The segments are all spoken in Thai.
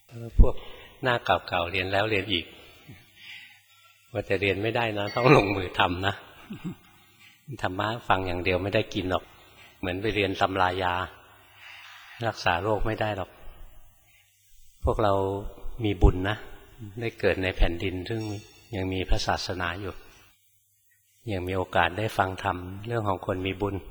พวกหน้าเก่าๆเรียนแล้วเรียนอีกว่าจะเรียนไม่ได้นะต้องลงมือทำนะธรรมะฟังอย่างเดียวไม่ได้กินหรอกเหมือนไปเรียนตำรายารักษาโรคไม่ได้หรอกพวกเรามีบุญนะได้เกิดในแผ่นดินซึ่งยังมีพระศาสนาอยู่ยังมีโอกาสได้ฟังธรรมเรื่องของคนมีบุญ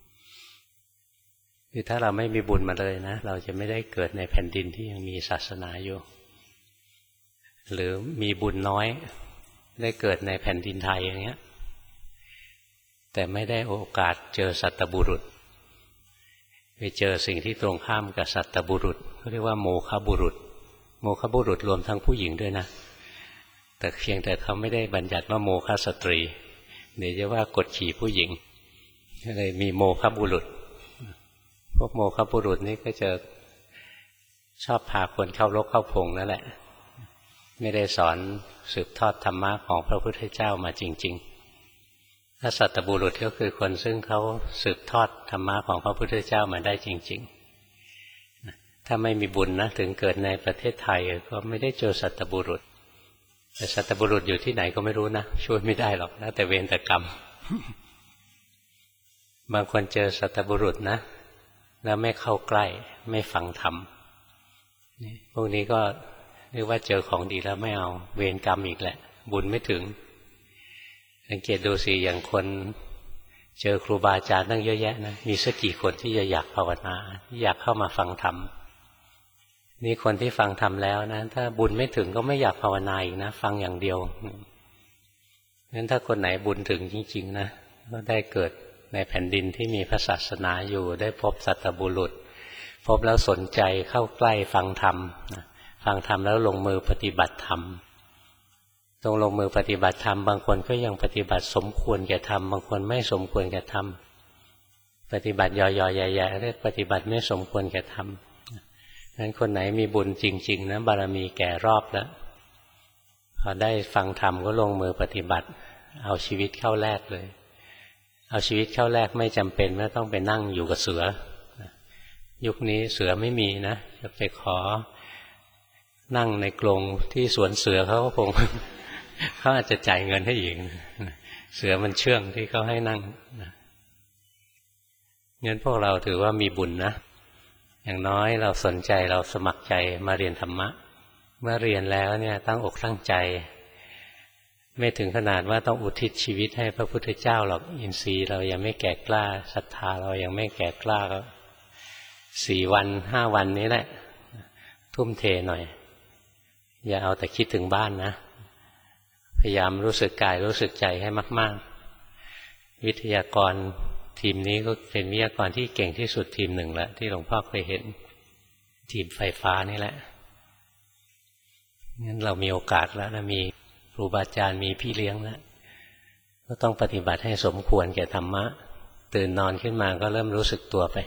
คือถ้าเราไม่มีบุญมาเลยนะเราจะไม่ได้เกิดในแผ่นดินที่ยังมีศาสนาอยู่หรือมีบุญน้อยได้เกิดในแผ่นดินไทยอย่างเงี้ยแต่ไม่ได้โอกาสเจอสัตบุรุษไปเจอสิ่งที่ตรงข้ามกับสัตบุรุษเขาเรียกว่าโมฆะบุรุษโมฆะบุรุษรวมทั้งผู้หญิงด้วยนะแต่เพียงแต่เขาไม่ได้บัญญัติว่าโมฆะสตรีเดี๋ยวจะว่ากดขี่ผู้หญิงก็เลยมีโมฆะบุรุษพวกโมฆะบุรุษนี่ก็จะชอบพาคนเข้ารกเข้าพงนั่นแหละไม่ได้สอนสืบทอดธรรมะของพระพุทธเจ้ามาจริงๆถ้าสัตบุรุษก็คือคนซึ่งเขาสืบทอดธรรมะของพระพุทธเจ้ามาได้จริงๆถ้าไม่มีบุญนะถึงเกิดในประเทศไทยก็ไม่ได้เจอสัตบุรุษแต่สัตบุรุษอยู่ที่ไหนก็ไม่รู้นะช่วยไม่ได้หรอกแล้วแต่เวรแต่กรรม บางคนเจอสัตบุรุษนะแล้วไม่เข้าใกล้ไม่ฟังธรรมพวกนี้ก็เรียกว่าเจอของดีแล้วไม่เอาเวรกรรมอีกแหละบุญไม่ถึงสังเกตดูสิอย่างคนเจอครูบาอาจารย์ตั้งเยอะแยะนะมีสักกี่คนที่จะอยากภาวนาอยากเข้ามาฟังธรรมนี่คนที่ฟังธรรมแล้วนะถ้าบุญไม่ถึงก็ไม่อยากภาวนาอีกนะฟังอย่างเดียวงั้นถ้าคนไหนบุญถึงจริงๆนะก็ได้เกิดในแผ่นดินที่มีพระศาสนาอยู่ได้พบสัตบุรุษพบแล้วสนใจเข้าใกล้ฟังธรรมฟังธรรมแล้วลงมือปฏิบัติธรรมตรงลงมือปฏิบัติธรรมบางคนก็ยังปฏิบัติสมควรแก่ธรรมบางคนไม่สมควรแก่ธรรมปฏิบัติย่อๆแย่ๆเรียกปฏิบัติไม่สมควรแก่ธรรมงั้นคนไหนมีบุญจริงๆนะบารมีแก่รอบแล้วพอได้ฟังธรรมก็ลงมือปฏิบัติเอาชีวิตเข้าแลกเลยเอาชีวิตเข้าแลกไม่จำเป็นว่าต้องไปนั่งอยู่กับเสือยุคนี้เสือไม่มีนะจะไปขอนั่งในกรงที่สวนเสือเขาก็คง เขาอาจจะจ่ายเงินให้อีกเสือมันเชื่องที่เขาให้นั่งงั้นพวกเราถือว่ามีบุญนะอย่างน้อยเราสนใจเราสมัครใจมาเรียนธรรมะเมื่อเรียนแล้วเนี่ยตั้งอกตั้งใจไม่ถึงขนาดว่าต้องอุทิศชีวิตให้พระพุทธเจ้าหรอกอินทรีย์เรายังไม่แก่กล้าศรัทธาเรายังไม่แก่กล้าก็4 วัน 5 วันนี้แหละทุ่มเทหน่อยอย่าเอาแต่คิดถึงบ้านนะพยายามรู้สึกกายรู้สึกใจให้มากๆวิทยากรทีมนี้ก็เป็นวิทยากรที่เก่งที่สุดทีมหนึ่งแล้วที่หลวงพ่อเคยเห็นทีมไฟฟ้านี่แหละงั้นเรามีโอกาสแล้วนะมีครูบาอาจารย์มีพี่เลี้ยงแล้วก็ต้องปฏิบัติให้สมควรแก่ธรรมะตื่นนอนขึ้นมาก็เริ่มรู้สึกตัวไป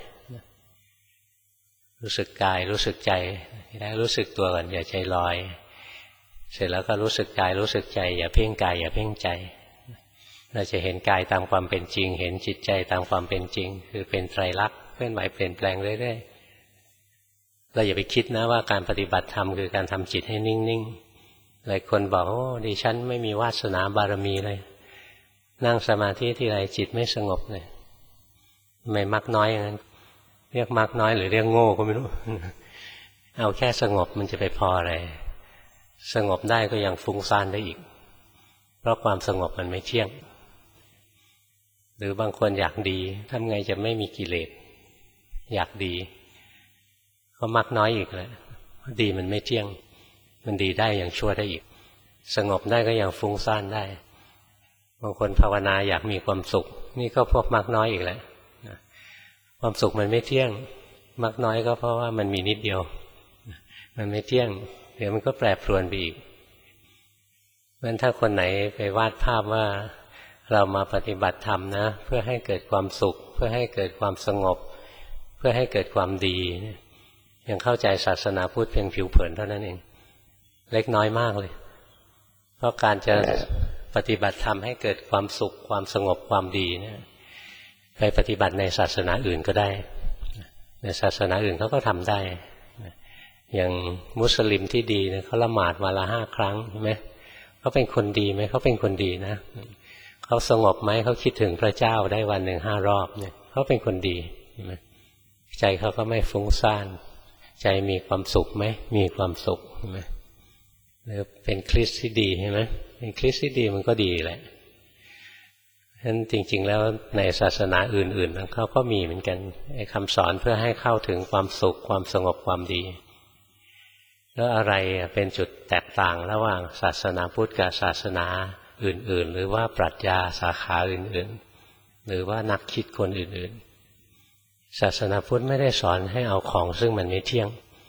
รู้สึกกายรู้สึกใจแล้วรู้สึกตัวก่อนอย่าใจลอยเสร็จแล้วก็รู้สึกกายรู้สึกใจอย่าเพ่งกายอย่าเพ่งใจเราจะเห็นกายตามความเป็นจริงเห็นจิตใจตามความเป็นจริงคือเป็นไตรลักษณ์เคลื่อนไหวเปลี่ยนแปลงเรื่อยๆเราอย่าไปคิดนะว่าการปฏิบัติธรรมคือการทำจิตให้นิ่งๆหลายคนบอกโอ้ดิฉันไม่มีวาสนาบารมีเลยนั่งสมาธิทีไรจิตไม่สงบเลยไม่มักน้อยอย่างนั้นเรียกมักน้อยหรือเรียกโง่ก็ไม่รู้เอาแค่สงบมันจะไปพออะไรสงบได้ก็ยังฟุ้งซ่านได้อีกเพราะความสงบมันไม่เที่ยงหรือบางคนอยากดีทำไงจะไม่มีกิเลสอยากดีก็มักน้อยอีกแหละดีมันไม่เที่ยงมันดีได้อย่างชั่วได้อีกสงบได้ก็ยังฟุ้งซ่านได้บางคนภาวนาอยากมีความสุขนี่ก็พวกมักน้อยอีกแหละความสุขมันไม่เที่ยงมักน้อยก็เพราะว่ามันมีนิดเดียวมันไม่เที่ยงเดี๋ยวมันก็แปรปรวนไปอีกงั้นถ้าคนไหนไปวาดภาพว่าเรามาปฏิบัติธรรมนะเพื่อให้เกิดความสุขเพื่อให้เกิดความสงบเพื่อให้เกิดความดียังเข้าใจศาสนาพุทธเพียงผิวเผินเท่านั้นเองเล็กน้อยมากเลยเพราะการจะปฏิบัติธรรมให้เกิดความสุขความสงบความดีเนี่ยไปปฏิบัติในศาสนาอื่นก็ได้ในศาสนาอื่นเขาก็ทำได้อย่างมุสลิมที่ดีเนี่ยเขาละหมาดวันละ5 ครั้งใช่ไหมเขาเป็นคนดีไหมเขาเป็นคนดีนะเขาสงบไหมเขาคิดถึงพระเจ้าได้วันหนึ่ง5 รอบเนี่ยเขาเป็นคนดีใช่ไหมใจเขาก็ไม่ฟุ้งซ่านใจมีความสุขไหมมีความสุขใช่ไหมหรือเป็นคริสต์ที่ดีใช่ไหมเป็นคริสต์ที่ดีมันก็ดีแหละฉะนั้นจริงๆแล้วในศาสนาอื่นๆเขาก็มีเหมือนกันคำสอนเพื่อให้เข้าถึงความสุขความสงบความดีแล้วอะไรเป็นจุดแตกต่างระหว่างศาสนาพุทธกับศาสนาอื่นๆหรือว่าปรัชญาสาขาอื่นๆหรือว่านักคิดคนอื่นๆศาสนาพุทธไม่ได้สอนให้เอาของซึ่งมันไม่เที่ยง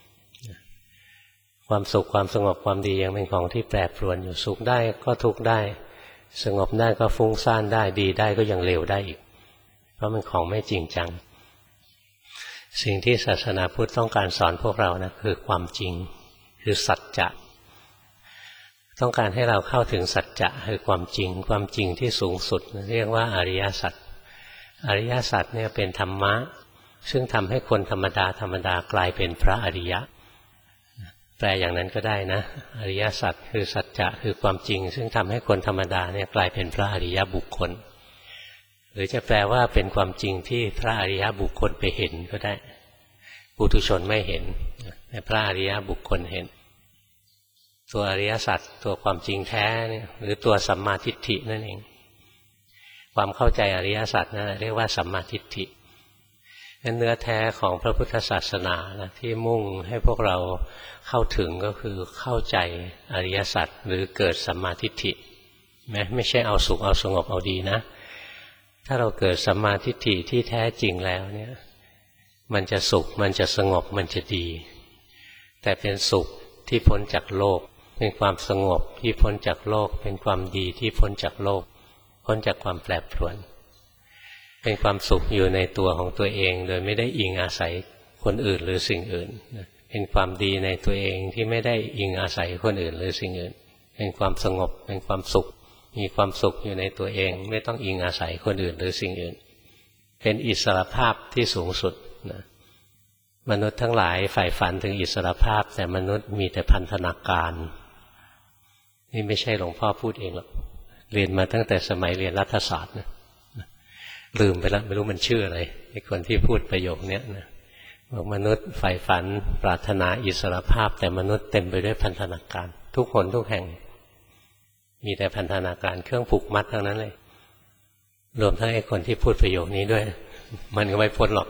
ความสุขความสงบความดียังเป็นของที่แปรปรวนอยู่สุขได้ก็ทุกข์ได้สงบได้ก็ฟุ้งซ่านได้ดีได้ก็ยังเลวได้อีกเพราะมันของไม่จริงจังสิ่งที่ศาสนาพุทธต้องการสอนพวกเรานะคือความจริงคือสัจจะต้องการให้เราเข้าถึงสัจจะคือความจริงความจริงที่สูงสุดเรียกว่าอริยสัจอริยสัจเนี่ยเป็นธรรมะซึ่งทำให้คนธรรมดากลายเป็นพระอริยะแปลอย่างนั้นก็ได้นะอริยสัจคือสัจจะคือความจริงซึ่งทำให้คนธรรมดาเนี่ยกลายเป็นพระอริยบุคคลหรือจะแปลว่าเป็นความจริงที่พระอริยบุคคลไปเห็นก็ได้ปุถุชนไม่เห็นแต่พระอริยบุคคลเห็นตัวอริยสัจตัวความจริงแท้เนี่ยหรือตัวสัมมาทิฏฐินั่นเองความเข้าใจอริยสัจนั่นเรียกว่าสัมมาทิฏฐินั้นเนื้อแท้ของพระพุทธศาสนานะที่มุ่งให้พวกเราเข้าถึงก็คือเข้าใจอริยสัจหรือเกิดสัมมาทิฏฐิไม่ใช่เอาสุขเอาสงบเอาดีนะถ้าเราเกิดสัมมาทิฏฐิที่แท้จริงแล้วเนี่ยมันจะสุขมันจะสงบมันจะดีแต่เป็นสุขที่พ้นจากโลกเป็นความสงบที่พ้นจากโลกเป็นความดีที่พ้นจากโลกพ้นจากความแปรปรวนเป็นความสุขอยู่ในตัวของตัวเองโดยไม่ได้อิงอาศัยคนอื่นหรือสิ่งอื่นเป็นความดีในตัวเองที่ไม่ได้อิงอาศัยคนอื่นหรือสิ่งอื่นเป็นความสงบเป็นความสุขมีความสุขอยู่ในตัวเองไม่ต้องอิงอาศัยคนอื่นหรือสิ่งอื่นเป็นอิสรภาพที่สูงสุดนะมนุษย์ทั้งหลายใฝ่ฝันถึงอิสรภาพแต่มนุษย์มีแต่พันธนาการนี่ไม่ใช่หลวงพ่อพูดเองหรอกเรียนมาตั้งแต่สมัยเรียนรัฐศาสตร์นะลืมไปแล้วไม่รู้มันชื่ออะไรไอ้คนที่พูดประโยคนี้นะบอกมนุษย์ใฝ่ฝันปรารถนาอิสรภาพแต่มนุษย์เต็มไปด้วยพันธนาการทุกคนทุกแห่งมีแต่พันธนาการเครื่องผูกมัดทั้งนั้นเลยรวมทั้งไอ้คนที่พูดประโยคนี้ด้วยมันก็ไม่พ้นหรอก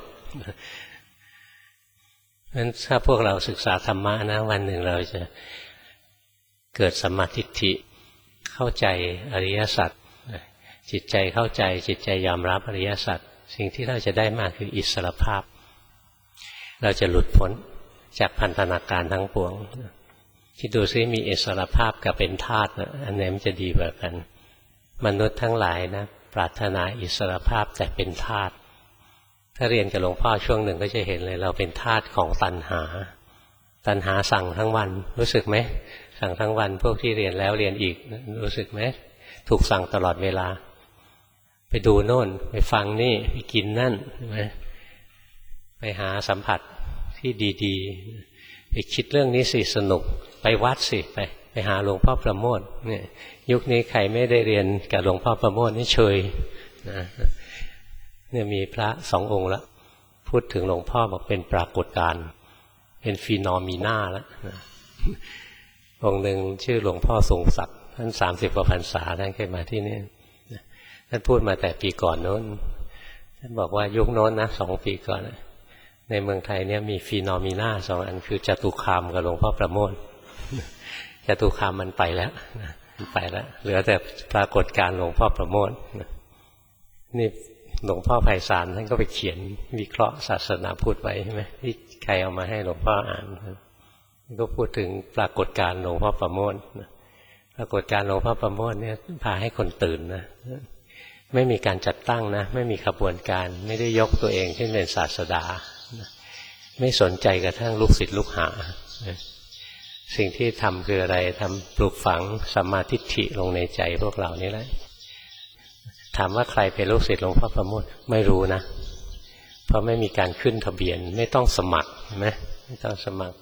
งั้นถ้าพวกเราศึกษาธรรมะนะวันหนึ่งเราจะเกิดสัมมาทิฏฐิเข้าใจอริยสัจจิตใจเข้าใจจิตใจยอมรับอริยสัจสิ่งที่เราจะได้มาคืออิสรภาพเราจะหลุดพ้นจากพันธนาการทั้งปวงคิดดูซิมีอิสรภาพกับเป็นทาสอันไหนมันจะดีกว่ากันมนุษย์ทั้งหลายนะปรารถนาอิสรภาพแต่เป็นทาสถ้าเรียนกับหลวงพ่อช่วงหนึ่งก็จะเห็นเลยเราเป็นทาสของตัณหาตัณหาสั่งทั้งวันรู้สึกไหมสั่งทั้งวันพวกที่เรียนแล้วเรียนอีกรู้สึกไหมถูกสั่งตลอดเวลาไปดูโน่นไปฟังนี่ไปกินนั่นใช่ไหมไปหาสัมผัสที่ดีๆไปคิดเรื่องนี้สิสนุกไปวัดสิไปหาหลวงพ่อประโมทเนี่ยยุคนี้ใครไม่ได้เรียนกับหลวงพ่อประโมทนี่เฉยนะเนี่ยมีพระ2 องค์แล้วพูดถึงหลวงพ่อบอกเป็นปรากฏการณ์เป็นฟีนอมีนาแล้วนะองค์หนึ่งชื่อหลวงพ่อทรงศักดิ์ท่าน30 กว่าพรรษาท่านเคยมาที่นี่ท่านพูดมาแต่ปีก่อนโน้นท่านบอกว่ายุคโน้นนะ2 ปีก่อนในเมืองไทยเนี่ยมีฟีนอมีนา2 อันคือจตุคามกับหลวงพ่อประโมทจตุคามมันไปแล้วไปแล้วเหลือแต่ปรากฏการณ์หลวงพ่อประโมทนี่หลวงพ่อไพศาลท่านก็ไปเขียนวิเคราะห์ศาสนาพุทธไว้ใช่ไหมที่ใครเอามาให้หลวงพ่ออ่านก็พูดถึงปรากฏการณ์หลวงพ่อประโมทปรากฏการณ์หลวงพ่อประโมทเนี่ยพาให้คนตื่นนะไม่มีการจัดตั้งนะไม่มีขบวนการไม่ได้ยกตัวเองขึ้นเป็นศาสดาไม่สนใจกระทั่งลูกศิษย์ลูกหาสิ่งที่ทำคืออะไรทำปลูกฝังสัมมาทิฏฐิลงในใจพวกเรานี่แหละถามว่าใครเป็นลูกศิษย์หลวงพ่อประโมทไม่รู้นะเพราะไม่มีการขึ้นทะเบียนไม่ต้องสมัครใช่ไหมไม่ต้องสมัคร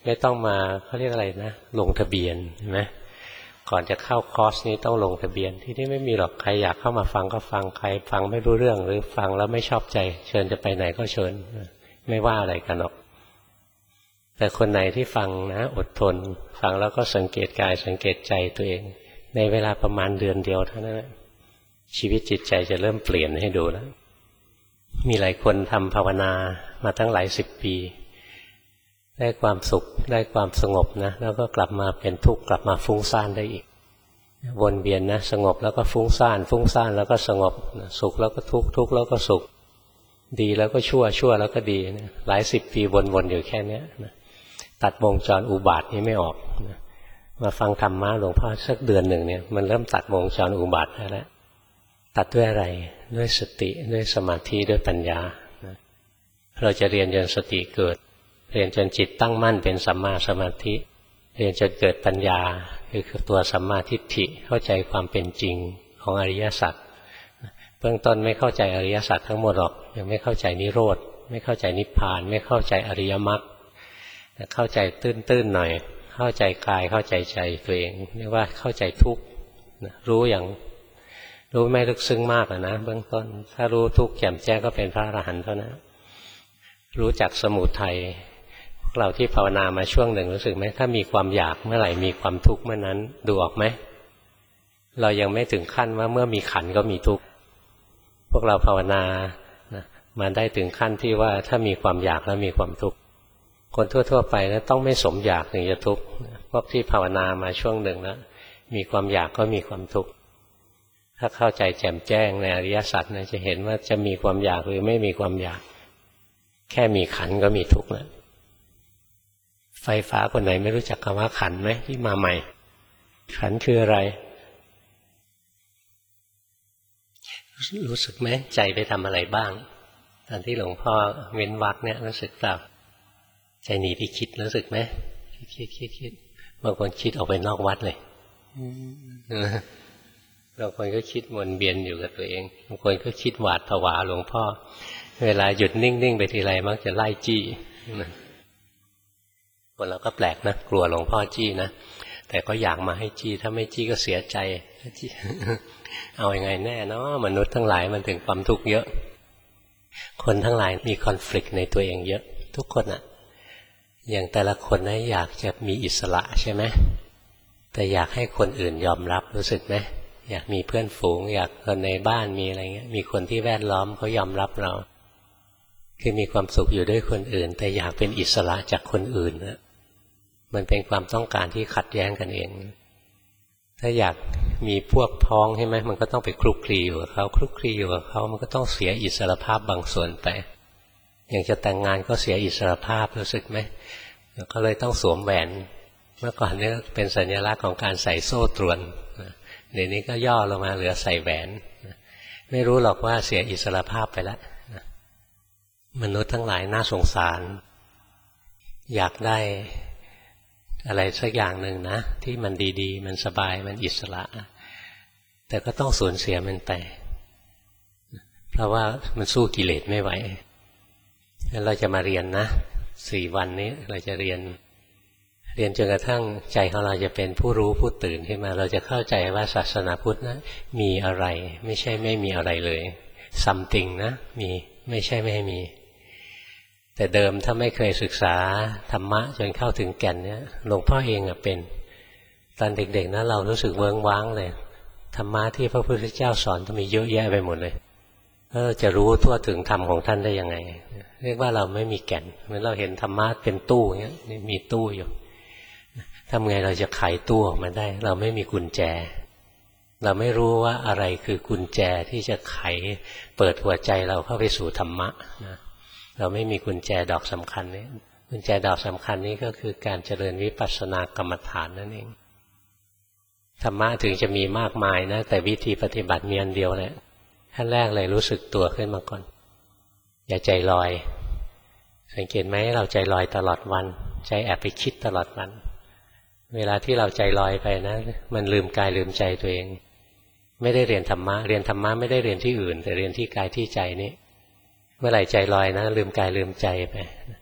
ไม่ต้องมาเขาเรียกอะไรนะลงทะเบียนใช่ไหมก่อนจะเข้าคอร์สนี้ต้องลงทะเบียนที่นี่ไม่มีหรอกใครอยากเข้ามาฟังก็ฟังใครฟังไม่รู้เรื่องหรือฟังแล้วไม่ชอบใจเชิญจะไปไหนก็เชิญไม่ว่าอะไรกันหรอกแต่คนไหนที่ฟังนะอดทนฟังแล้วก็สังเกตกายสังเกตใจตัวเองในเวลาประมาณเดือนเดียวเท่านั้นชีวิตจิตใจจะเริ่มเปลี่ยนให้ดูแล้วมีหลายคนทำภาวนามาตั้งหลายสิบปีได้ความสุขได้ความสงบนะแล้วก็กลับมาเป็นทุกข์กลับมาฟุ้งซ่านได้อีกวนเวียนนะสงบแล้วก็ฟุ้งซ่านฟุ้งซ่านแล้วก็สงบสุขแล้วก็ทุกข์ทุกข์แล้วก็สุขดีแล้วก็ชั่วชั่วแล้วก็ดีนะหลายสิบปีวนๆอยู่แค่นี้นะตัดวงจรอุบาทนี้ไม่ออกนะมาฟังธรรมะหลวงพ่อสักเดือนหนึ่งเนี่ยมันเริ่มตัดวงจรอุบาทได้แล้วตัดด้วยอะไรด้วยสติด้วยสมาธิด้วยปัญญานะเราจะเรียนจนสติเกิดเรียนจนจิตตั้งมั่นเป็นสัมมาสมาธิเรียนจนเกิดปัญญาคือตัวสัมมาทิฏฐิเข้าใจความเป็นจริงของอริยสัจเบื้องต้นไม่เข้าใจอริยสัจทั้งหมดหรอกยังไม่เข้าใจนิโรธไม่เข้าใจนิพพานไม่เข้าใจอริยมรรคเข้าใจตื้นๆหน่อยเข้าใจกายเข้าใจใจตัวเองเรียกว่าเข้าใจทุกข์รู้อย่างรู้ไม่ลึกซึ้งมากนะเบื้องต้นถ้ารู้ทุกข์แจ่มแจ้งก็เป็นพระอรหันต์เท่านั้นรู้จักสมุทัยเราที่ภาวนามาช่วงหนึ่งรู้สึกไหมถ้ามีความอยากเมื่อไหร่มีความทุกข์เมื่อนั้นดูออกไหมเรายังไม่ถึงขั้นว่าเมื่อมีขันธ์ก็มีทุกข์พวกเราภาวนามาได้ถึงขั้นที่ว่าถ้ามีความอยากแล้วมีความทุกข์คนทั่วๆไปนะต้องไม่สมอยากถึงจะทุกข์พวกที่ภาวนามาช่วงหนึ่งแล้วมีความอยากก็มีความทุกข์ถ้าเข้าใจแจ่มแจ้งในอริยสัจนะจะเห็นว่าจะมีความอยากหรือไม่มีความอยากแค่มีขันธ์ก็มีทุกข์แล้วไฟฟ้าคนไหนไม่รู้จักคำว่าขันธ์ไหมที่มาใหม่ขันธ์คืออะไรรู้สึกไหมใจไปทำอะไรบ้างตอนที่หลวงพ่อเว้นวรรคเนี่ยรู้สึกเปล่าใจหนีไปคิดรู้สึกไหมคิดบางคนคิดออกไปนอกวัดเลยบางคนก็คิดวนเวียนอยู่กับตัวเองบางคนก็คิดหวาดผวาหลวงพ่อเวลาหยุดนิ่งๆไปทีไรมักจะไล่จี้คนเราก็แปลกนะกลัวหลวงพ่อจี้นะแต่ก็อยากมาให้จี้ถ้าไม่จี้ก็เสียใจเอาอยัางไงแน่เนาะมนุษย์ทั้งหลายมันถึงความทุกข์เยอะคนทั้งหลายมีคอนฟลิกต์ในตัวเองเยอะทุกคนอะอย่างแต่ละคนนะอยากจะมีอิสระใช่ไหมแต่อยากให้คนอื่นยอมรับรู้สึกไหมอยากมีเพื่อนฝูงอยากคนในบ้านมีอะไรเงี้ยมีคนที่แวดล้อมเขายอมรับเราคือมีความสุขอยู่ด้วยคนอื่นแต่อยากเป็นอิสระจากคนอื่นนะมันเป็นความต้องการที่ขัดแย้งกันเองถ้าอยากมีพวกพ้องใช่ไหมมันก็ต้องไปคลุกคลีอยู่กับเขาคลุกคลีอยู่กับเขามันก็ต้องเสียอิสรภาพบางส่วนไปอย่างจะแต่งงานก็เสียอิสรภาพรู้สึกไหมก็เลยต้องสวมแหวนเมื่อก่อนนี่เป็นสัญลักษณ์ของการใส่โซ่ตรวนเดี๋ยวนี้ก็ย่อลงมาเหลือใส่แหวนไม่รู้หรอกว่าเสียอิสรภาพไปแล้วมนุษย์ทั้งหลายน่าสงสารอยากได้อะไรสักอย่างหนึ่งนะที่มันดีๆมันสบายมันอิสระแต่ก็ต้องสูญเสียมันไปเพราะว่ามันสู้กิเลสไม่ไหวงั้นเราจะมาเรียนนะ4 วันนี้เราจะเรียนจนกระทั่งใจของเราจะเป็นผู้รู้ผู้ตื่นขึ้นมาเราจะเข้าใจว่าศาสนาพุทธนะมีอะไรไม่ใช่ไม่มีอะไรเลย something นะมีไม่ใช่ไม่มีแต่เดิมถ้าไม่เคยศึกษาธรรมะจนเข้าถึงแก่นเนี่ยหลวงพ่อเองเป็นตอนเด็กๆนะเรารู้สึกเวิ้งว้างเลยธรรมะที่พระพุทธเจ้าสอนมีเยอะแยะไปหมดเลยแล้วเราจะรู้ทั่วถึงธรรมของท่านได้ยังไงเรียกว่าเราไม่มีแก่นเหมือนเราเห็นธรรมะเป็นตู้เงี้ยมีตู้อยู่ทำไงเราจะไขตู้ออกมาได้เราไม่มีกุญแจเราไม่รู้ว่าอะไรคือกุญแจที่จะไขเปิดหัวใจเราเข้าไปสู่ธรรมะนะเราไม่มีกุญแจดอกสำคัญนี้กุญแจดอกสำคัญนี้ก็คือการเจริญวิปัสสนากรรมฐานนั่นเองธรรมะถึงจะมีมากมายนะแต่วิธีปฏิบัติมีอันเดียวแหละขั้นแรกเลยรู้สึกตัวขึ้นมาก่อนอย่าใจลอยสังเกตไหมเราใจลอยตลอดวันใจแอบไปคิดตลอดวันเวลาที่เราใจลอยไปนะมันลืมกายลืมใจตัวเองไม่ได้เรียนธรรมะไม่ได้เรียนที่อื่นแต่เรียนที่กายที่ใจนี้เมื่อไหร่ใจลอยนะลืมกายลืมใจไป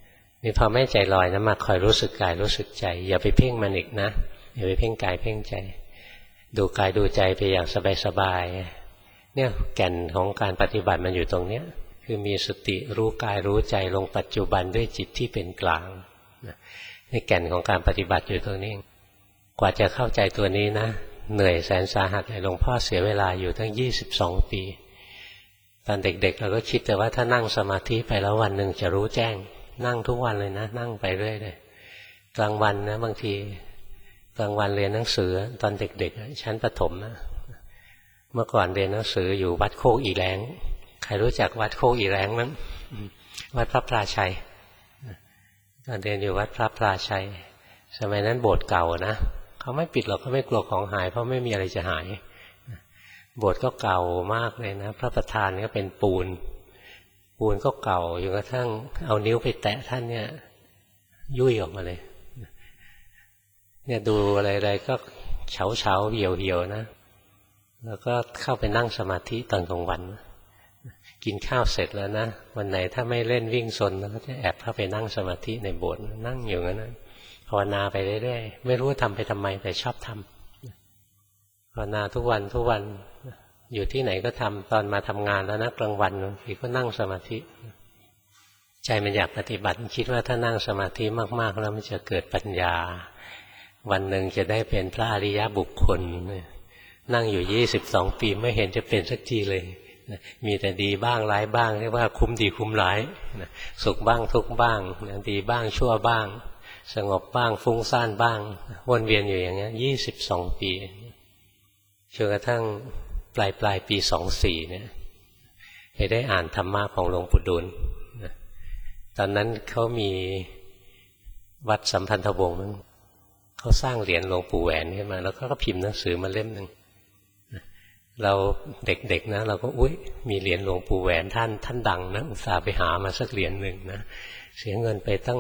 นี่พอไม่ใจลอยนะมาคอยรู้สึกกายรู้สึกใจอย่าไปเพ่งมันอีกนะอย่าไปเพ่งกายเพ่งใจดูกายดูใจไปอย่างสบายๆเนี่ยแก่นของการปฏิบัติมันอยู่ตรงเนี้ยคือมีสติรู้กายรู้ใจลงปัจจุบันด้วยจิตที่เป็นกลางนี่แก่นของการปฏิบัติอยู่ตรงนี้กว่าจะเข้าใจตัวนี้นะเหนื่อยแสนสาหัสเลยหลวงพ่อเสียเวลาอยู่ตั้ง22 ปีตอนเด็กๆเราก็คิดแต่ว่าถ้านั่งสมาธิไปแล้ววันหนึ่งจะรู้แจ้งนั่งทุกวันเลยนะนั่งไปเรื่อยเลยกลางวันนะบางทีกลางวันเรียนหนังสือตอนเด็กๆชั้นประถมนะเมื่อก่อนเรียนหนังสืออยู่วัดโคกอีแรงใครรู้จักวัดโคกอีแรงมั้งวัดพระพลาชัยตอนเรียนอยู่วัดพระพลาชัยสมัยนั้นโบสถ์เก่านะเขาไม่ปิดหรอกเขาไม่กลัวของหายเพราะไม่มีอะไรจะหายโบสถ์ก็เก่ามากเลยนะพระประธานก็เป็นปูนก็เก่าจนกระทั่งเอานิ้วไปแตะท่านเนี่ยยุ่ยออกมาเลยเนี่ยดูอะไรๆก็เฉาเหี่ยวๆนะแล้วก็เข้าไปนั่งสมาธิตอนกลางวันกินข้าวเสร็จแล้วนะวันไหนถ้าไม่เล่นวิ่งซนก็จะแอบเข้าไปนั่งสมาธิในโบสถ์นั่งอยู่งั้นนะภาวนาไปเรื่อยๆไม่รู้ทำไปทำไมแต่ชอบทำภาวนาทุกวันอยู่ที่ไหนก็ทำตอนมาทำงานแล้วนะกลางวันบางทีก็นั่งสมาธิใจมันอยากปฏิบัติคิดว่าถ้านั่งสมาธิมากๆแล้วมันจะเกิดปัญญาวันหนึ่งจะได้เป็นพระอริยบุคคลนั่งอยู่22 ปีไม่เห็นจะเป็นสักทีเลยมีแต่ดีบ้างร้ายบ้างเรียกว่าคุ้มดีคุ้มร้ายสุขบ้างทุกข์บ้างดีบ้างชั่วบ้างสงบบ้างฟุ้งซ่านบ้างวนเวียนอยู่อย่างนี้22 ปีจนกระทั่งปลายปี24เนี่ยไปได้อ่านธรรมะของหลวงปู่ดูลตอนนั้นเขามีวัดสัมพันธวงศ์เขาสร้างเหรียญหลวงปู่แหวนขึ้นมาแล้วก็พิมพ์หนังสือมาเล่มหนึ่งเราเด็กๆนะเราก็อุ๊ยมีเหรียญหลวงปู่แหวนท่านดังนะอุตส่าห์ไปหามาสักเหรียญหนึ่งนะเสียเงินไปตั้ง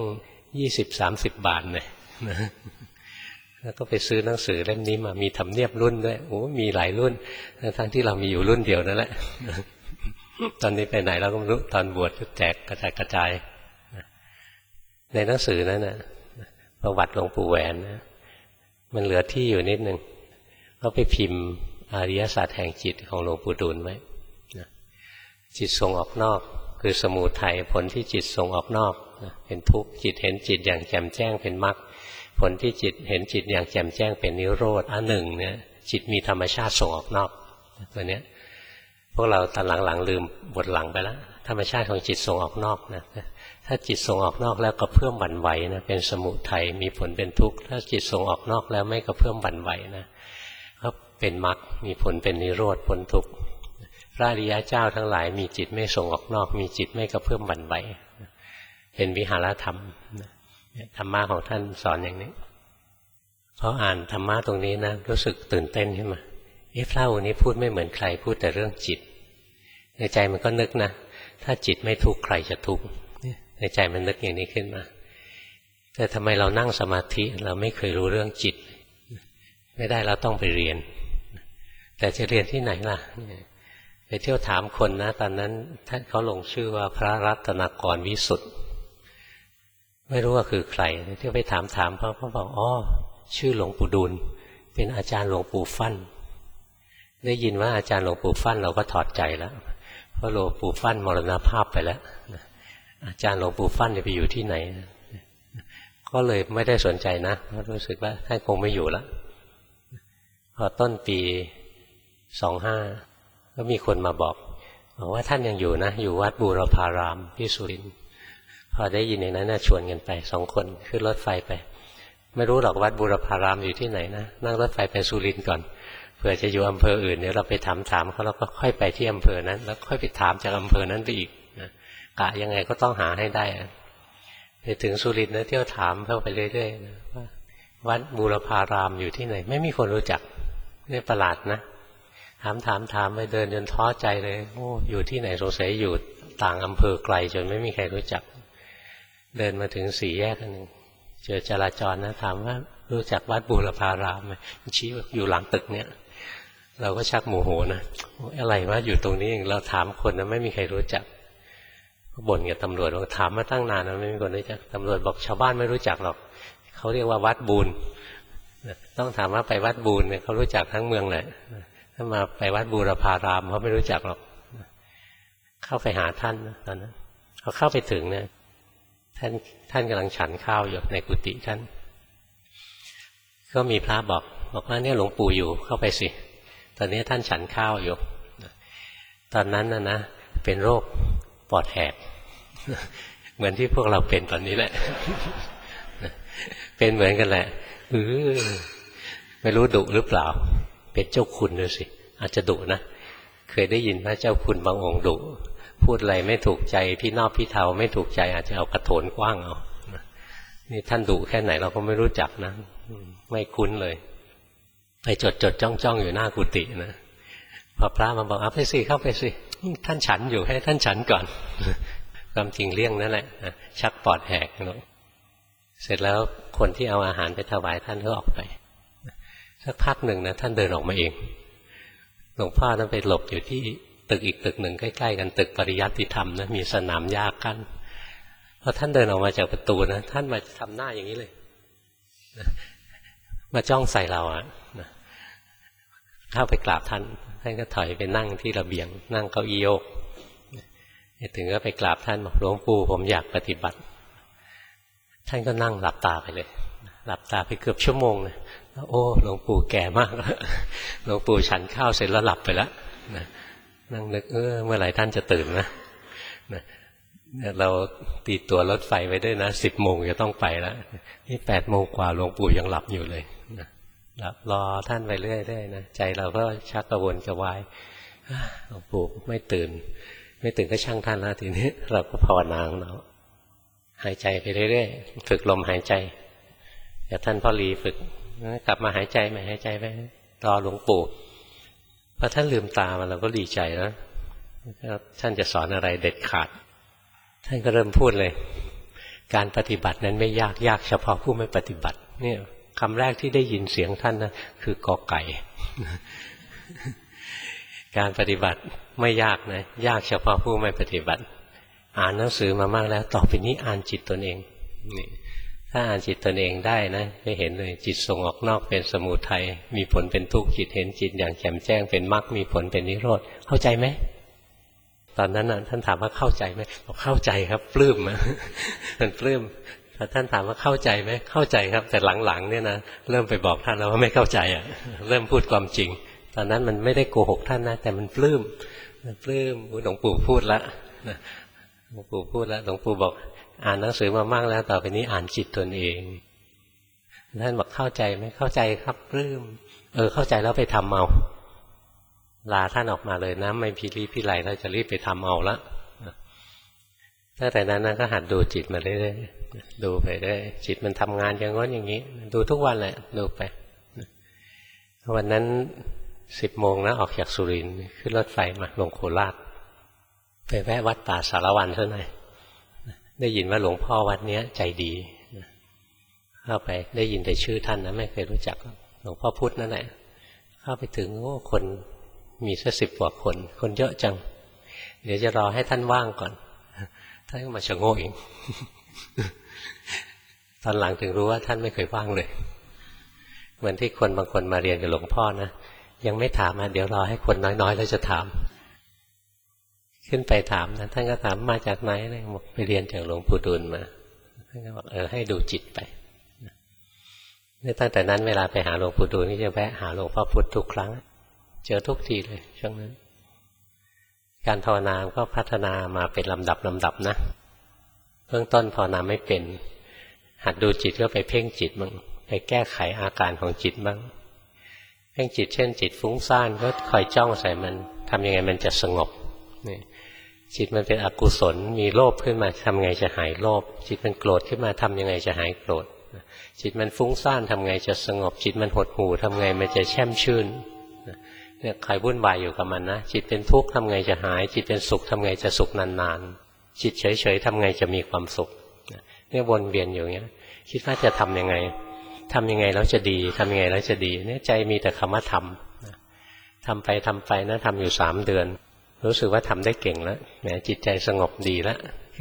20-30 บาทเลยนะแล้วก็ไปซื้อหนังสือเล่มนี้มามีทำเนียบรุ่นด้วยโอ้มีหลายรุ่นทั้งที่เรามีอยู่รุ่นเดียวนั่นแหละตอนนี้ไปไหนเราก็ไม่รู้ตอนบวชก็แจกกระจายในหนังสือนั้นนะประวัติหลวงปู่แหวนนะมันเหลือที่อยู่นิดนึงก็ไปพิมพ์อริยสัจแห่งจิตของหลวงปู่ดูลไว้จิตส่งออกนอกคือสมุทัยผลที่จิตส่งออกนอกเป็นทุกข์จิตเห็นจิตอย่างแจ่มแจ้งเป็นมรรคผลที่จิตเห็นจิตอย่างแจ่มแจ้งเป็นนิโรธอันหนึ่งเนี่ยจิตมีธรรมชาติส่งออกนอกตัวเนี้ยพวกเราตอนหลังๆลืมบทหลังไปแล้วธรรมชาติของจิตส่งออกนอกนะถ้าจิตส่งออกนอกแล้วกระเพื่อมหวั่นไหวนะเป็นสมุทัยมีผลเป็นทุกข์ถ้าจิตส่งออกนอกแล้วไม่กระเพื่อมหวั่นไหวนะก็เป็นมรรคมีผลเป็นนิโรธพ้นทุกข์พระอริยเจ้าทั้งหลายมีจิตไม่ส่งออกนอกมีจิตไม่กระเพื่อมหวั่นไหวเป็นวิหารธรรมธรรมะของท่านสอนอย่างนี้พออ่านธรรมะตรงนี้นะรู้สึกตื่นเต้นขึ้นมาพระองค์นี้พูดไม่เหมือนใครพูดแต่เรื่องจิตในใจมันก็นึกนะถ้าจิตไม่ทุกข์ใครจะทุกข์ในใจมันนึกอย่างนี้ขึ้นมาแต่ทำไมเรานั่งสมาธิเราไม่เคยรู้เรื่องจิตไม่ได้เราต้องไปเรียนแต่จะเรียนที่ไหนล่ะไปเที่ยวถามคนนะตอนนั้นท่านเขาลงชื่อว่าพระรัตนกรวิสุทธิ์ไม่รู้ว่าคือใครเที่ยวไปถามเขาบอกอ๋อชื่อหลวงปู่ดูลเป็นอาจารย์หลวงปู่ฟั่นได้ยินว่าอาจารย์หลวงปู่ฟั่นเราก็ถอดใจแล้วเพราะหลวงปู่ฟั่นมรณภาพไปแล้วอาจารย์หลวงปู่ฟั่นจะไปอยู่ที่ไหนก็เลยไม่ได้สนใจนะเพราะรู้สึกว่าท่านคงไม่อยู่แล้วพอต้นปี25ก็มีคนมาบอกว่าท่านยังอยู่นะอยู่วัดบูรพารามที่สุรินทร์พอได้ยินอย่างนั้นชวนกันไป2 คนขึ้นรถไฟไปไม่รู้หรอกวัดบูรพารามอยู่ที่ไหนนะนั่งรถไฟไปสุรินทร์ก่อนเผื่อจะอยู่อำเภออื่นเดี๋ยวเราไปถามเขาแล้วก็ค่อยไปที่อำเภอนั้นแล้วค่อยไปถามจากอำเภอนั้นไปอีกนะกะยังไงก็ต้องหาให้ได้ไปถึงสุรินทร์นะเที่ยวถามเข้าไปเรื่อยๆนะว่าวัดบูรพารามอยู่ที่ไหนไม่มีคนรู้จักนี่ประหลาดนะถามไปเดินจนท้อใจเลยโอ้อยู่ที่ไหนสงสัยอยู่ต่างอำเภอไกลจนไม่มีใครรู้จักเดินมาถึง4 แยกนึงเจอจราจรนะถามว่ารู้จักวัดบูรพารามไหมชี้อยู่หลังตึกเนี่ยเราก็ชักโมโหนะอะไรวะอยู่ตรงนี้เองเราถามคนนะไม่มีใครรู้จักพบ่นกับตำรวจว่าถามมาตั้งนานแล้วไม่มีคนรู้จักตำรวจบอกชาวบ้านไม่รู้จักหรอกเขาเรียกว่าวัดบูนต้องถามว่าไปวัดบูนเนี่ยเขารู้จักทั้งเมืองแหละถ้ามาไปวัดบูรพารามเขาไม่รู้จักหรอกเข้าไปหาท่านตอนนั้นเขาเข้าไปถึงเนี่ยท่านกำลังฉันข้าวอยู่ในกุฏิท่านก็มีพระบอกว่าเนี่ยหลวงปู่อยู่เข้าไปสิตอนนี้ท่านฉันข้าวอยู่ตอนนั้นนะเป็นโรคปอดแหกเหมือนที่พวกเราเป็นตอนนี้แหละเป็นเหมือนกันแหละไม่รู้ดุหรือเปล่าเป็นเจ้าคุณด้วยสิอาจจะดุนะเคยได้ยินพระเจ้าคุณบางองค์ดุพูดอะไรไม่ถูกใจพี่นอบพี่เทาไม่ถูกใจอาจจะเอากระโถนกว้างเอานี่ท่านดุแค่ไหนเราก็ไม่รู้จักนะไม่คุ้นเลยไปจดจ้องอยู่หน้ากุฏินะพอพระมาบอกเอาไปสิเข้าไปสิท่านฉันอยู่ให้ท่านฉันก่อนความจริงเลี่ยงนั่นแหละชักปอดแหกเสร็จแล้วคนที่เอาอาหารไปถวายท่านก็ออกไปสักพักหนึ่งนะท่านเดินออกมาเองหลวงพ่อท่านไปหลบอยู่ที่ตึกอีกตึกหนึ่งใกล้ๆกันตึกปริยัติธรรมนะมีสนามหญ้ากั้นพอท่านเดินออกมาจากประตูนะท่านมาทำหน้าอย่างนี้เลยมาจ้องใส่เราเข้าไปกราบท่านก็ถอยไปนั่งที่ระเบียงนั่งเก้าอี้โยกถึงก็ไปกราบท่านบอกหลวงปู่ผมอยากปฏิบัติท่านก็นั่งหลับตาไปเลยหลับตาไปเกือบชั่วโมงเลยโอ้หลวงปู่แก่มากหลวงปู่ฉันข้าวเสร็จแล้วหลับไปแล้วนั่งนึกเมื่อไหร่ท่านจะตื่นนะเราตีตัวรถไฟไว้ด้วยนะ10 โมงจะต้องไปแล้วนี่8 โมงกว่าหลวงปู่ยังหลับอยู่เลยหลับรอท่านไปเรื่อยๆนะใจเราก็ชักกระวนกระวายหลวงปู่ไม่ตื่นก็ช่างท่านแล้วทีนี้เราก็ภาวนาของเราหายใจไปเรื่อยๆฝึกลมหายใจอย่าท่านพ่อลีฝึกกลับมาหายใจไปหายใจไปรอหลวงปู่พอท่านลืมตามาเราก็ดีใจนะท่านจะสอนอะไรเด็ดขาดท่านก็เริ่มพูดเลยการปฏิบัตินั้นไม่ยากเฉพาะผู้ไม่ปฏิบัติเนี่ยคำแรกที่ได้ยินเสียงท่านนะคือกอไก่ การปฏิบัติไม่ยากนะยากเฉพาะผู้ไม่ปฏิบัติอ่านหนังสือมามากแล้วต่อไปนี้อ่านจิตตนเองนี่ถ้าอ่านจิตตนเองได้นะจะเห็นเลยจิตส่งออกนอกเป็นสมุทัยมีผลเป็นทุกข์จิตเห็นจิตอย่างแจ่มแจ้งเป็นมรรคมีผลเป็นนิโรธเข้าใจไหมตอนนั้นท่านถามว่าเข้าใจไหมบอกเข้าใจครับปลื้มมันปลื้มพอท่านถามว่าเข้าใจไหมเข้าใจครับแต่หลังๆเนี่ยนะเริ่มไปบอกท่านแล้วว่าไม่เข้าใจเริ่มพูดความจริงตอนนั้นมันไม่ได้โกหกท่านนะแต่มันปลื้มหลวงปู่พูดแล้วหลวงปู่พูดแล้วหลวงปู่บอกอ่านหนังสือมามากแล้วต่อไปนี้อ่านจิตตนเองท่านบอกเข้าใจไหมเข้าใจครับปลื้มเข้าใจแล้วไปทำเอาลาท่านออกมาเลยนะไม่พิริพิไรแล้วจะรีบไปทำเอาละตั้งแต่นั้นก็หัดดูจิตมาเรื่อยๆดูไปเรื่อยจิตมันทำงานอย่างงั้นอย่างนี้ดูทุกวันแหละดูไปวันนั้น10 โมงนะออกจากสุรินทร์ขึ้นรถไฟมาลงโคราชไปแวะวัดป่าสารวันซะหน่อยได้ยินว่าหลวงพ่อวัดนี้ใจดีเข้าไปได้ยินแต่ชื่อท่านนะไม่เคยรู้จักหลวงพ่อพุธนั่นแหละเข้าไปถึงคนมีสัก10 กว่าคนเยอะจังเดี๋ยวจะรอให้ท่านว่างก่อนท่านก็มาชะโงกเอง ตอนหลังถึงรู้ว่าท่านไม่เคยว่างเลยเหมือนที่คนบางคนมาเรียนกับหลวงพ่อนะยังไม่ถามเดี๋ยวรอให้คนน้อยๆแล้วจะถามขึ้นไปถามนะท่านก็ถามมาจากไหนอะไรบอกไปเรียนจากหลวงปู่ดูลมาท่านก็บอกให้ดูจิตไปนี่ตั้งแต่นั้นเวลาไปหาหลวงปู่ดูลนี่จะแวะหาหลวงพ่อพุธทุกครั้งเจอทุกทีเลยช่วงนั้นการภาวนาก็พัฒนามาเป็นลำดับนะเบื้องต้นภาวนาไม่เป็นหัดดูจิตก็ไปเพ่งจิตบ้างไปแก้ไขอาการของจิตบ้างเพ่งจิตเช่นจิตฟุ้งซ่านก็คอยจ้องใส่มันทำยังไงมันจะสงบนี่จิตมันเป็นอกุศลมีโลภขึ้นมาทำไงจะหายโลภจิตมันโกรธขึ้นมาทำยังไงจะหายโกรธจิตมันฟุ้งซ่านทำไงจะสงบจิตมันหดหู่ทำไงมันจะแช่มชื่นเนี่ยใครวุ่นวายอยู่กับมันนะจิตเป็นทุกข์ทำไงจะหายจิตเป็นสุขทำไงจะสุขนานๆจิตเฉยๆทำไงจะมีความสุขเนี่ยวนเวียนอยู่อย่างเงี้ยคิดว่าจะทำยังไงแล้วจะดีทำยังไงแล้วจะดีเนี่ยใจมีแต่คำว่าทำไปนะทำอยู่3 เดือนรู้สึกว่าทำได้เก่งแล้วแหมจิตใจสงบดีแล้ว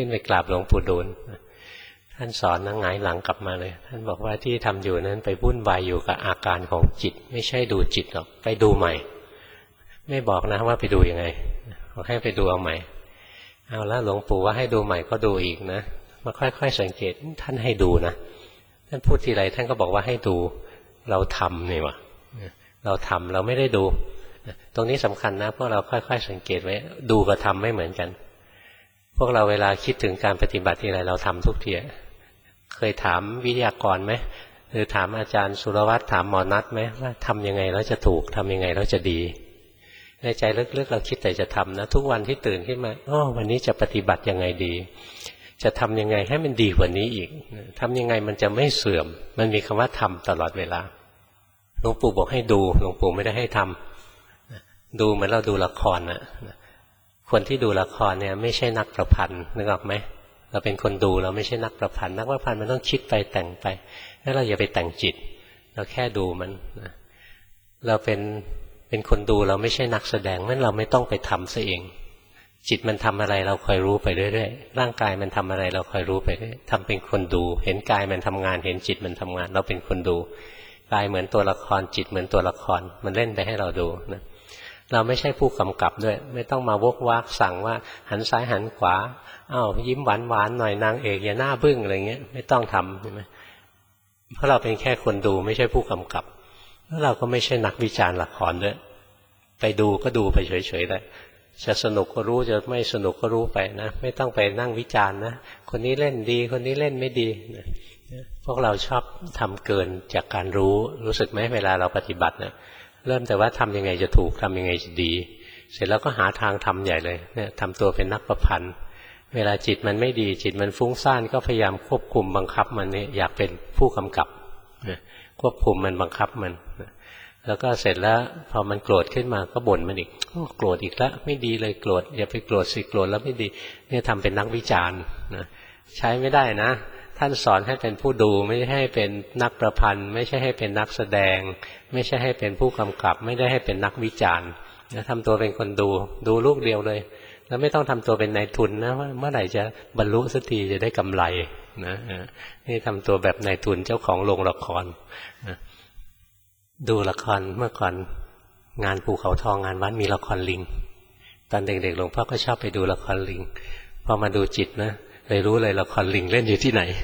ขึ้นไปกราบหลวงปู่ดูลท่านสอนหงายหลังกลับมาเลยท่านบอกว่าที่ทำอยู่นั้นไปวุ่นวายอยู่กับอาการของจิตไม่ใช่ดูจิตหรอกไปดูใหม่ไม่บอกนะว่าไปดูยังไงบอกให้ไปดูเอาใหม่เอาแล้วหลวงปู่ว่าให้ดูใหม่ก็ดูอีกนะมาค่อยๆสังเกตท่านให้ดูนะท่านพูดทีไรท่านก็บอกว่าให้ดูเราทำนี่วะเราทำเราไม่ได้ดูตรงนี้สำคัญนะพวกเราค่อยๆสังเกตไว้ดูกับทำไม่เหมือนกันพวกเราเวลาคิดถึงการปฏิบัติทีไรเราทำทุกทีเคยถามวิทยากรไหมหรือถามอาจารย์สุรวัตรถามหมอนัทไหมว่าทำยังไงแล้วจะถูกทำยังไงแล้วจะดีในใจลึกๆเราคิดแต่จะทำนะทุกวันที่ตื่นขึ้นมาวันนี้จะปฏิบัติยังไงดีจะทำยังไงให้มันดีกว่านี้อีกทำยังไงมันจะไม่เสื่อมมันมีคำว่าทำตลอดเวลาหลวงปู่บอกให้ดูหลวงปู่ไม่ได้ให้ทำดูเหมือนเราดูละครนะคนที่ดูละครเนี่ยไม่ใช่นักประพันธ์นึกออกไหมเราเป็นคนดูเราไม่ใช่นักประพันธ์นักประพันธ์มันต้องคิดไปแต่งไปแล้วเราอย่าไปแต่งจิตเราแค่ดูมันเราเป็นคนดูเราไม่ใช่นักแสดงงั้นเราไม่ต้องไปทำซะเองจิตมันทำอะไรเราคอยรู้ไปเรื่อยๆร่างกายมันทำอะไรเราคอยรู้ไปเรื่อยทำเป็นคนดูเห็นกายมันทำงานเห็นจิตมันทำงานเราเป็นคนดูกายเหมือนตัวละครจิตเหมือนตัวละครมันเล่นไปให้เราดูนะเราไม่ใช่ผู้กำกับด้วยไม่ต้องมาวกวักสั่งว่าหันซ้ายหันขวายิ้มหวานๆหน่อยนางเอกอย่าหน้าบึ้งอะไรเงี้ยไม่ต้องทำใช่ไหมเพราะเราเป็นแค่คนดูไม่ใช่ผู้กำกับแล้วเราก็ไม่ใช่นักวิจารณ์ละครด้วยไปดูก็ดูไปเฉยๆได้จะสนุกก็รู้จะไม่สนุกก็รู้ไปนะไม่ต้องไปนั่งวิจารณ์นะคนนี้เล่นดีคนนี้เล่นไม่ดีนะพวกเราชอบทำเกินจากการรู้สึกไหมเวลาเราปฏิบัติเนี่ยเริ่มแต่ว่าทำยังไงจะถูกทำยังไงจะดีเสร็จแล้วก็หาทางทำใหญ่เลยเนี่ยทำตัวเป็นนักประพันธ์เวลาจิตมันไม่ดีจิตมันฟุ้งซ่านก็พยายามควบคุมบังคับมันเนี่ยอยากเป็นผู้กำกับควบคุมมันบังคับมันแล้วก็เสร็จแล้วพอมันโกรธขึ้นมาก็บ่นมันอีกโกรธอีกแล้วไม่ดีเลยโกรธอย่าไปโกรธสิโกรธแล้วไม่ดีเนี่ยทำเป็นนักวิจารณ์นะใช้ไม่ได้นะท่านสอนให้เป็นผู้ดูไม่ใช่ให้เป็นนักประพันธ์ไม่ใช่ให้เป็นนักแสดงไม่ใช่ให้เป็นผู้กำกับไม่ได้ให้เป็นนักวิจารณ์นะทำตัวเป็นคนดูลูกเดียวเลยแล้วไม่ต้องทำตัวเป็นนายทุนนะว่าเมื่อไหร่จะบรรลุสักทีจะได้กำไรนะนี่ทำตัวแบบนายทุนเจ้าของโรงละครนะดูละครเมื่อก่อนงานภูเขาทองงานวัดมีละครลิงตอนเด็กๆหลวงพ่อก็ชอบไปดูละครลิงพอมาดูจิตนะเลยรู้เลยละครลิงเล่นอยู่ที่ไหน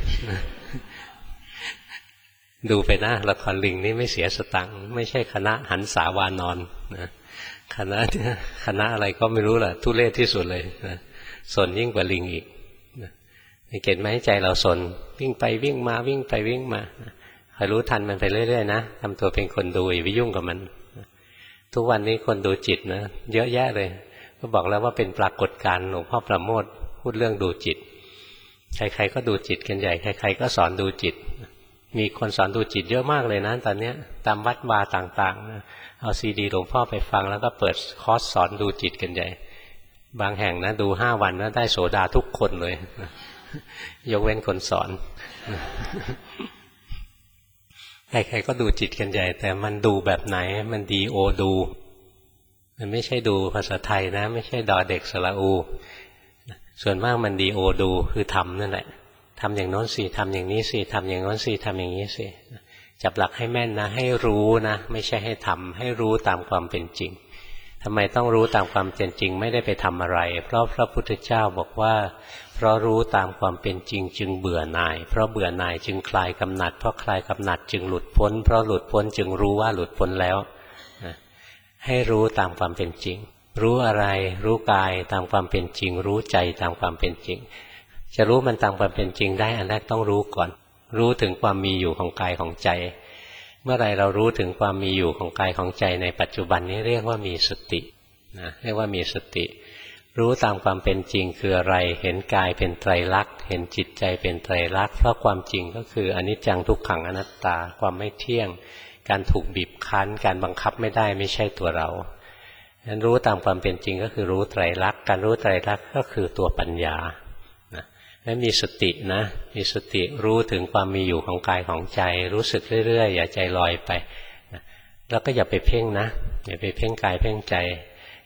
ดูไปนะละครลิงนี่ไม่เสียสตังค์ไม่ใช่คณะหันสาวานอนนะคณะอะไรก็ไม่รู้แหละทุเรศที่สุดเลยนะสนยิ่งกว่าลิงอีกนะเห็นไหมใจเราสนวิ่งไปวิ่งมาวิ่งไปวิ่งมาคอยรู้ทันมันไปเรื่อยๆนะทำตัวเป็นคนดูอย่าไปยุ่งกับมันทุกวันนี้คนดูจิตนะเยอะแยะเลยก็บอกแล้วว่าเป็นปรากฏการณ์หลวงพ่อประโมทพูดเรื่องดูจิตใครๆก็ดูจิตกันใหญ่ใครๆก็สอนดูจิตมีคนสอนดูจิตเยอะมากเลยนะตอนนี้ตามวัดวาต่างๆนะเอาซีดีหลวงพ่อไปฟังแล้วก็เปิดคอร์สสอนดูจิตกันใหญ่บางแห่งนะดู5 วันแล้วได้โสดาทุกคนเลยยกเว้นคนสอนใครๆก็ดูจิตกันใหญ่แต่มันดูแบบไหนมันดีโอดูมันไม่ใช่ดูภาษาไทยนะไม่ใช่ดอเด็กสระอูส่วนมากมันดีโอดูคือทำนั่นแหละทำอย่างโน้นสิทำอย่างนี้สิทำอย่างโน้นสิทำอย่างนี้สิจับหลักให้แม่นนะให้รู้นะไม่ใช่ให้ทำให้รู้ตามความเป็นจริงทำไมต้องรู้ตามความเป็นจริงไม่ได้ไปทำอะไรเพราะพระพุทธเจ้าบอกว่าเพราะรู้ตามความเป็นจริงจึงเบื่อหน่ายเพราะเบื่อหน่ายจึงคลายกำหนัดเพราะคลายกำหนัดจึงหลุดพ้นเพราะหลุดพ้นจึงรู้ว่าหลุดพ้นแล้วให้รู้ตามความเป็นจริงรู้อะไรรู้กายตามความเป็นจริงรู้ใจตามความเป็นจริงจะรู้มันตามความเป็นจริงได้อันแรกต้องรู้ก่อนรู้ถึงความมีอยู่ของกายของใจเมื่อไรเรารู้ถึงความมีอยู่ของกายของใจในปัจจุบันนี้เรียกว่ามีสตินะเรียกว่ามีสติรู้ตามความเป็นจริงคืออะไรเห็นกายเป็นไตรลักษณ์เห็นจิตใจเป็นไตรลักษณ์เพราะความจริงก็คืออนิจจังทุกขังอนัตตาความไม่เที่ยงการถูกบีบคั้นการบังคับไม่ได้ไม่ใช่ตัวเรานั้นรู้ตามความเป็นจริงก็คือรู้ไตรลักษณ์การรู้ไตรลักษณ์ก็คือตัวปัญญานั้นมีสตินะมีสติรู้ถึงความมีอยู่ของกายของใจรู้สึกเรื่อยๆอย่าใจลอยไปแล้วก็อย่าไปเพ่งนะอย่าไปเพ่งกายเพ่งใจ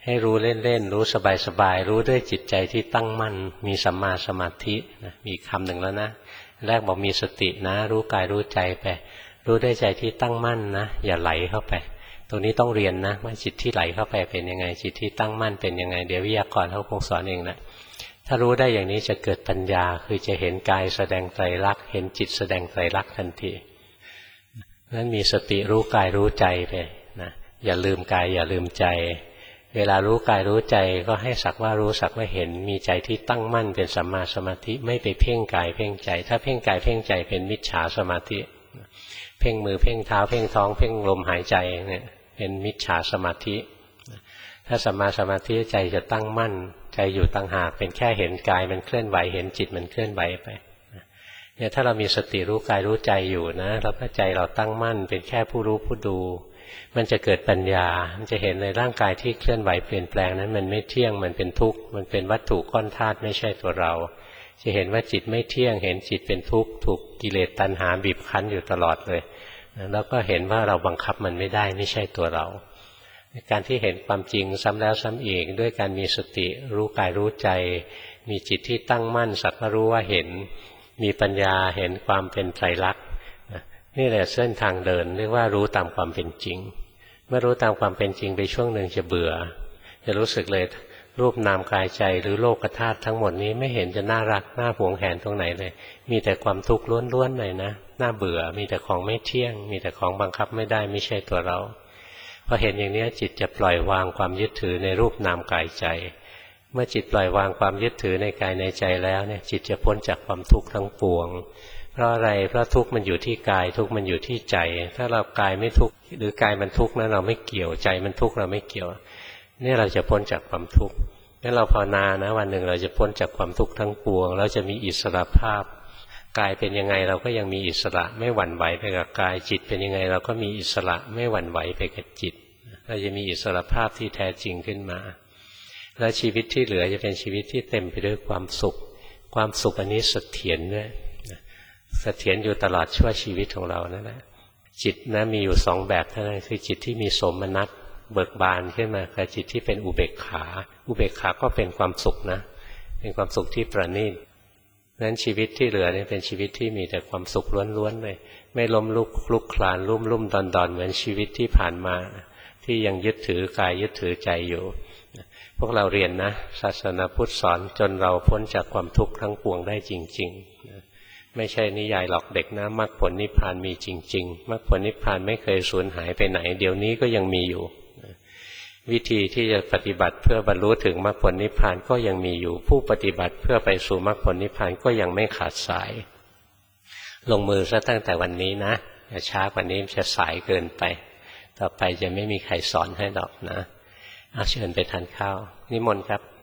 ให้รู้เล่นๆรู้สบายๆรู้ด้วยจิตใจที่ตั้งมั่นมีสัมมาสมาธินะมีคำหนึ่งแล้วนะแรกบอกมีสตินะรู้กายรู้ใจไปรู้ด้วยใจที่ตั้งมั่นนะอย่าไหลเข้าไปตรงนี้ต้องเรียนนะว่าจิตที่ไหลเข้าไปเป็นยังไงจิตที่ตั้งมั่นเป็นยังไงเดี๋ยววิทยากรเขาคงสอนเองนะถ้ารู้ได้อย่างนี้จะเกิดปัญญาคือจะเห็นกายแสดงไตรลักษณ์เห็นจิตแสดงไตรลักษณ์ทันทีนั้นมีสติรู้กายรู้ใจไปนะอย่าลืมกายอย่าลืมใจเวลารู้กายรู้ใจก็ให้สักว่ารู้สักว่าเห็นมีใจที่ตั้งมั่นเป็นสัมมาสมาธิไม่ไปเพ่งกายเพ่งใจถ้าเพ่งกายเพ่งใจเป็นมิจฉาสมาธิเพ่งมือเพ่งเท้าเพ่งท้องเพ่งลมหายใจเนี่ยเป็นมิจฉาสมาธิถ้าสัมมาสมาธิใจจะตั้งมั่นใจอยู่ต่างหากเป็นแค่เห็นกายมันเคลื่อนไหวเห็นจิตมันเคลื่อนไหวไปเนี่ยถ้าเรามีสติรู้กายรู้ใจอยู่นะแล้วก็ใจเราตั้งมั่นเป็นแค่ผู้รู้ผู้ดูมันจะเกิดปัญญามันจะเห็นในร่างกายที่เคลื่อนไหวเปลี่ยนแปลงนั้นมันไม่เที่ยงมันเป็นทุกข์มันเป็นวัตถุก้อนธาตุไม่ใช่ตัวเราจะเห็นว่าจิตไม่เที่ยงเห็นจิตเป็นทุกข์ถูกกิเลสตัณหาบีบคั้นอยู่ตลอดเลยแล้วก็เห็นว่าเราบังคับมันไม่ได้ไม่ใช่ตัวเราการที่เห็นความจริงซ้ำแล้วซ้ำอีกด้วยการมีสติรู้กายรู้ใจมีจิตที่ตั้งมั่นสักว่ารู้ว่าเห็นมีปัญญาเห็นความเป็นไตรลักษณ์นี่แหละเส้นทางเดินเรียกว่ารู้ตามความเป็นจริงเมื่อรู้ตามความเป็นจริงไปช่วงหนึ่งจะเบื่อจะรู้สึกเลยรูปนามกายใจหรือโลกธาตุทั้งหมดนี้ไม่เห็นจะน่ารักน่าหวงแหนตรงไหนเลยมีแต่ความทุกข์ล้วนๆเลยนะน่าเบื่อมีแต่ของไม่เที่ยงมีแต่ของบังคับไม่ได้ไม่ใช่ตัวเราพอเห็นอย่างนี้จิตจะปล่อยวางความยึดถือในรูปนามกายใจเมื่อจิตปล่อยวางความยึดถือในกายในใจแล้วเนี่ยจิตจะพ้นจากความทุกข์ทั้งปวงเพราะอะไรเพราะทุกข์มันอยู่ที่กายทุกข์มันอยู่ที่ใจถ้าเรากายไม่ทุกข์หรือกายมันทุกข์นั้นเราไม่เกี่ยวใจมันทุกข์เราไม่เกี่ยวนี่เราจะพ้นจากความทุกข์งั้นเราภาวนานะวันหนึ่งเราจะพ้นจากความทุกข์ทั้งปวงเราจะมีอิสรภาพกายเป็นยังไงเราก็ยังมีอิสระไม่หวั่นไหวไปกับกายจิตเป็นยังไงเราก็มีอิสระไม่หวั่นไหวไปกับจิตเราจะมีอิสรภาพที่แท้จริงขึ้นมาและชีวิตที่เหลือจะเป็นชีวิตที่เต็มไปด้วยความสุขความสุขอันนี้เสถียรด้วยเสถียรอยู่ตลอดชั่วชีวิตของเรานั่นแหละจิตนะมีอยู่สองแบบเท่านั้นคือจิตที่มีโสมนัสเบิกบานขึ้นมากับจิตที่เป็นอุเบกขาอุเบกขาก็เป็นความสุขนะเป็นความสุขที่ประณีตนั้นชีวิตที่เหลือเนี่ยเป็นชีวิตที่มีแต่ความสุขล้วนๆเลยไม่ล้มลุกคลุกคลานลุ่มๆดอนๆเหมือนชีวิตที่ผ่านมาที่ยังยึดถือกายยึดถือใจอยู่พวกเราเรียนนะศาสนาพุทธสอนจนเราพ้นจากความทุกข์ทั้งปวงได้จริงๆไม่ใช่นิยายหลอกเด็กนะมรรคผลนิพพานมีจริงๆมรรคผลนิพพานไม่เคยสูญหายไปไหนเดี๋ยวนี้ก็ยังมีอยู่วิธีที่จะปฏิบัติเพื่อบรรลุถึงมรรคผลนิพพานก็ยังมีอยู่ผู้ปฏิบัติเพื่อไปสู่มรรคผลนิพพานก็ยังไม่ขาดสายลงมือซะตั้งแต่วันนี้นะอย่าช้ากว่านี้จะสายเกินไปต่อไปจะไม่มีใครสอนให้หรอกนะเชิญไปทานข้าวนิมนต์ครับ